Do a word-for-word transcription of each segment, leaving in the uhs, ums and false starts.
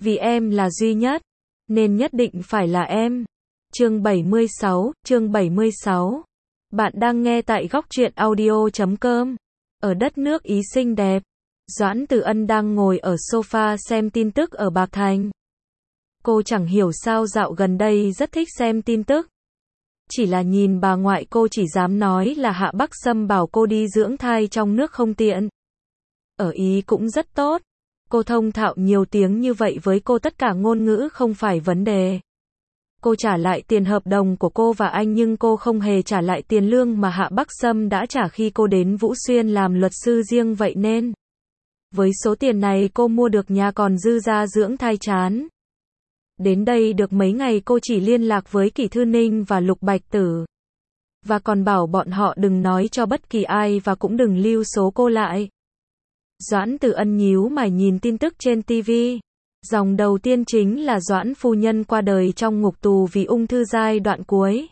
Vì em là duy nhất, nên nhất định phải là em. Chương bảy mươi sáu, chương bảy mươi sáu. Bạn đang nghe tại góc truyện audio chấm com. Ở đất nước Ý xinh đẹp, Doãn Từ Ân đang ngồi ở sofa xem tin tức ở Bạc Thành. Cô chẳng hiểu sao dạo gần đây rất thích xem tin tức. Chỉ là nhìn bà ngoại cô chỉ dám nói là Hạ Bắc Sâm bảo cô đi dưỡng thai trong nước không tiện. Ở Ý cũng rất tốt. Cô thông thạo nhiều tiếng như vậy với cô tất cả ngôn ngữ không phải vấn đề. Cô trả lại tiền hợp đồng của cô và anh nhưng cô không hề trả lại tiền lương mà Hạ Bắc Sâm đã trả khi cô đến Vũ Xuyên làm luật sư riêng vậy nên. Với số tiền này cô mua được nhà còn dư ra dưỡng thai chán. Đến đây được mấy ngày cô chỉ liên lạc với Kỷ Thư Ninh và Lục Bạch Tử. Và còn bảo bọn họ đừng nói cho bất kỳ ai và cũng đừng lưu số cô lại. Doãn Từ Ân nhíu mày nhìn tin tức trên ti vi. Dòng đầu tiên chính là Doãn phu nhân qua đời trong ngục tù vì ung thư giai đoạn cuối.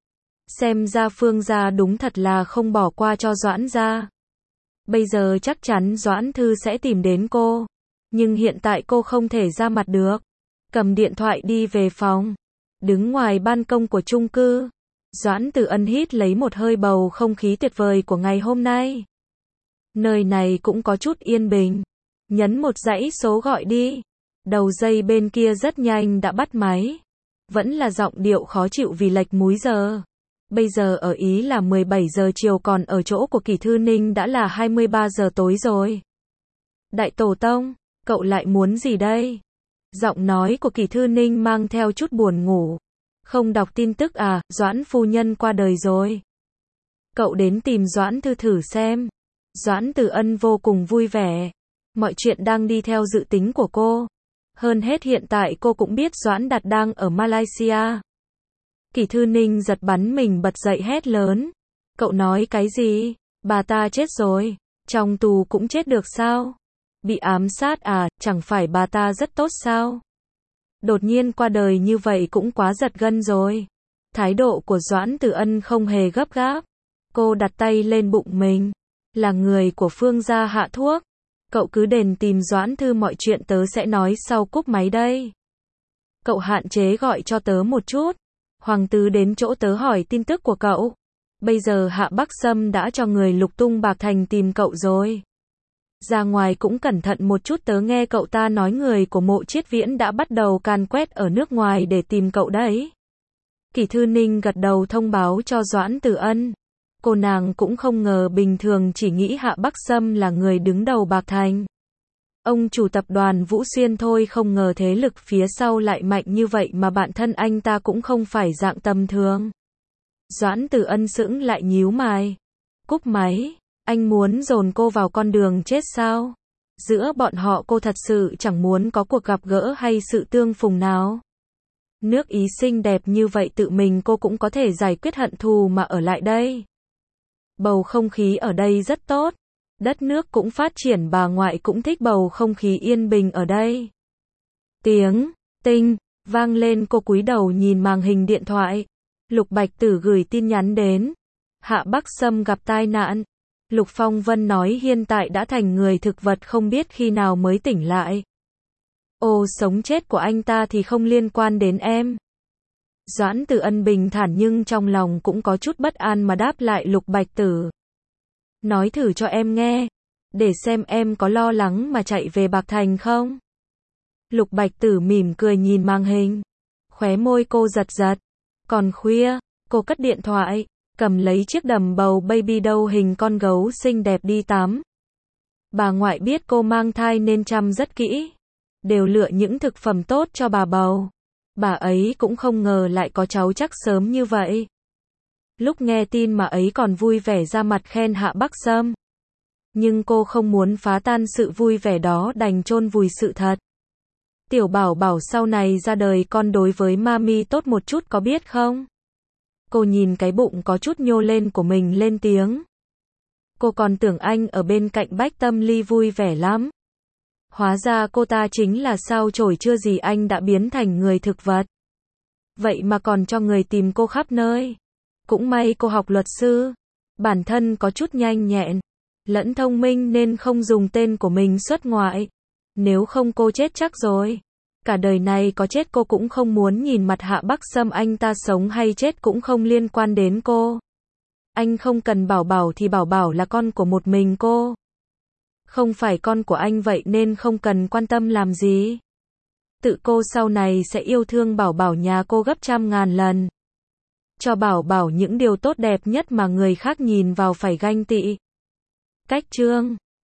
Xem ra Phương gia đúng thật là không bỏ qua cho Doãn gia. Bây giờ chắc chắn Doãn Thư sẽ tìm đến cô. Nhưng hiện tại cô không thể ra mặt được. Cầm điện thoại đi về phòng. Đứng ngoài ban công của chung cư. Doãn Từ Ân hít lấy một hơi bầu không khí tuyệt vời của ngày hôm nay. Nơi này cũng có chút yên bình. Nhấn một dãy số gọi đi. Đầu dây bên kia rất nhanh đã bắt máy. Vẫn là giọng điệu khó chịu vì lệch múi giờ. Bây giờ ở Ý là mười bảy giờ chiều còn ở chỗ của Kỷ Thư Ninh đã là hai mươi ba giờ tối rồi. Đại tổ tông, cậu lại muốn gì đây? Giọng nói của Kỷ Thư Ninh mang theo chút buồn ngủ. Không đọc tin tức à, Doãn phu nhân qua đời rồi. Cậu đến tìm Doãn Thư thử xem. Doãn Từ Ân vô cùng vui vẻ. Mọi chuyện đang đi theo dự tính của cô. Hơn hết hiện tại cô cũng biết Doãn Đạt đang ở Malaysia. Kỷ Thư Ninh giật bắn mình bật dậy hét lớn. Cậu nói cái gì? Bà ta chết rồi. Trong tù cũng chết được sao? Bị ám sát à, chẳng phải bà ta rất tốt sao? Đột nhiên qua đời như vậy cũng quá giật gân rồi. Thái độ của Doãn Từ Ân không hề gấp gáp. Cô đặt tay lên bụng mình. Là người của Phương gia hạ thuốc. Cậu cứ đền tìm Doãn Thư mọi chuyện tớ sẽ nói sau cúp máy đây. Cậu hạn chế gọi cho tớ một chút. Hoàng tứ đến chỗ tớ hỏi tin tức của cậu. Bây giờ Hạ Bắc Sâm đã cho người lục tung Bạc Thành tìm cậu rồi. Ra ngoài cũng cẩn thận một chút, tớ nghe cậu ta nói người của Mộ Chiết Viễn đã bắt đầu càn quét ở nước ngoài để tìm cậu đấy. Kỷ Thư Ninh gật đầu thông báo cho Doãn Từ Ân. Cô nàng cũng không ngờ bình thường chỉ nghĩ Hạ Bắc Sâm là người đứng đầu Bạc Thành. Ông chủ tập đoàn Vũ Xuyên thôi, không ngờ thế lực phía sau lại mạnh như vậy mà bản thân anh ta cũng không phải dạng tầm thường. Doãn Từ Ân sững lại nhíu mày. Cúp máy, anh muốn dồn cô vào con đường chết sao? Giữa bọn họ cô thật sự chẳng muốn có cuộc gặp gỡ hay sự tương phùng nào. Nước Ý xinh đẹp như vậy tự mình cô cũng có thể giải quyết hận thù mà ở lại đây. Bầu không khí ở đây rất tốt. Đất nước cũng phát triển, bà ngoại cũng thích bầu không khí yên bình ở đây. Tiếng tinh vang lên, cô cúi đầu nhìn màn hình điện thoại. Lục Bạch Tử gửi tin nhắn đến. Hạ Bắc Sâm gặp tai nạn. Lục Phong Vân nói hiện tại đã thành người thực vật, không biết khi nào mới tỉnh lại. Ồ, sống chết của anh ta thì không liên quan đến em. Doãn Từ Ân bình thản nhưng trong lòng cũng có chút bất an mà đáp lại Lục Bạch Tử. Nói thử cho em nghe, để xem em có lo lắng mà chạy về Bạc Thành không? Lục Bạch Tử mỉm cười nhìn màn hình. Khóe môi cô giật giật. Còn khuya, cô cất điện thoại, cầm lấy chiếc đầm bầu baby doll hình con gấu xinh đẹp đi tắm. Bà ngoại biết cô mang thai nên chăm rất kỹ. Đều lựa những thực phẩm tốt cho bà bầu. Bà ấy cũng không ngờ lại có cháu chắc sớm như vậy. Lúc nghe tin mà ấy còn vui vẻ ra mặt khen Hạ Bắc Sâm. Nhưng cô không muốn phá tan sự vui vẻ đó, đành chôn vùi sự thật. Tiểu bảo bảo sau này ra đời con đối với mami tốt một chút có biết không? Cô nhìn cái bụng có chút nhô lên của mình lên tiếng. Cô còn tưởng anh ở bên cạnh Bách Tâm Ly vui vẻ lắm. Hóa ra cô ta chính là sao chổi, chưa gì anh đã biến thành người thực vật. Vậy mà còn cho người tìm cô khắp nơi. Cũng may cô học luật sư. Bản thân có chút nhanh nhẹn, lẫn thông minh nên không dùng tên của mình xuất ngoại. Nếu không cô chết chắc rồi. Cả đời này có chết cô cũng không muốn nhìn mặt Hạ Bắc Sâm, anh ta sống hay chết cũng không liên quan đến cô. Anh không cần Bảo Bảo thì Bảo Bảo là con của một mình cô. Không phải con của anh vậy nên không cần quan tâm làm gì. Tự cô sau này sẽ yêu thương Bảo Bảo nhà cô gấp trăm ngàn lần. Cho Bảo Bảo những điều tốt đẹp nhất mà người khác nhìn vào phải ganh tị. Cách chương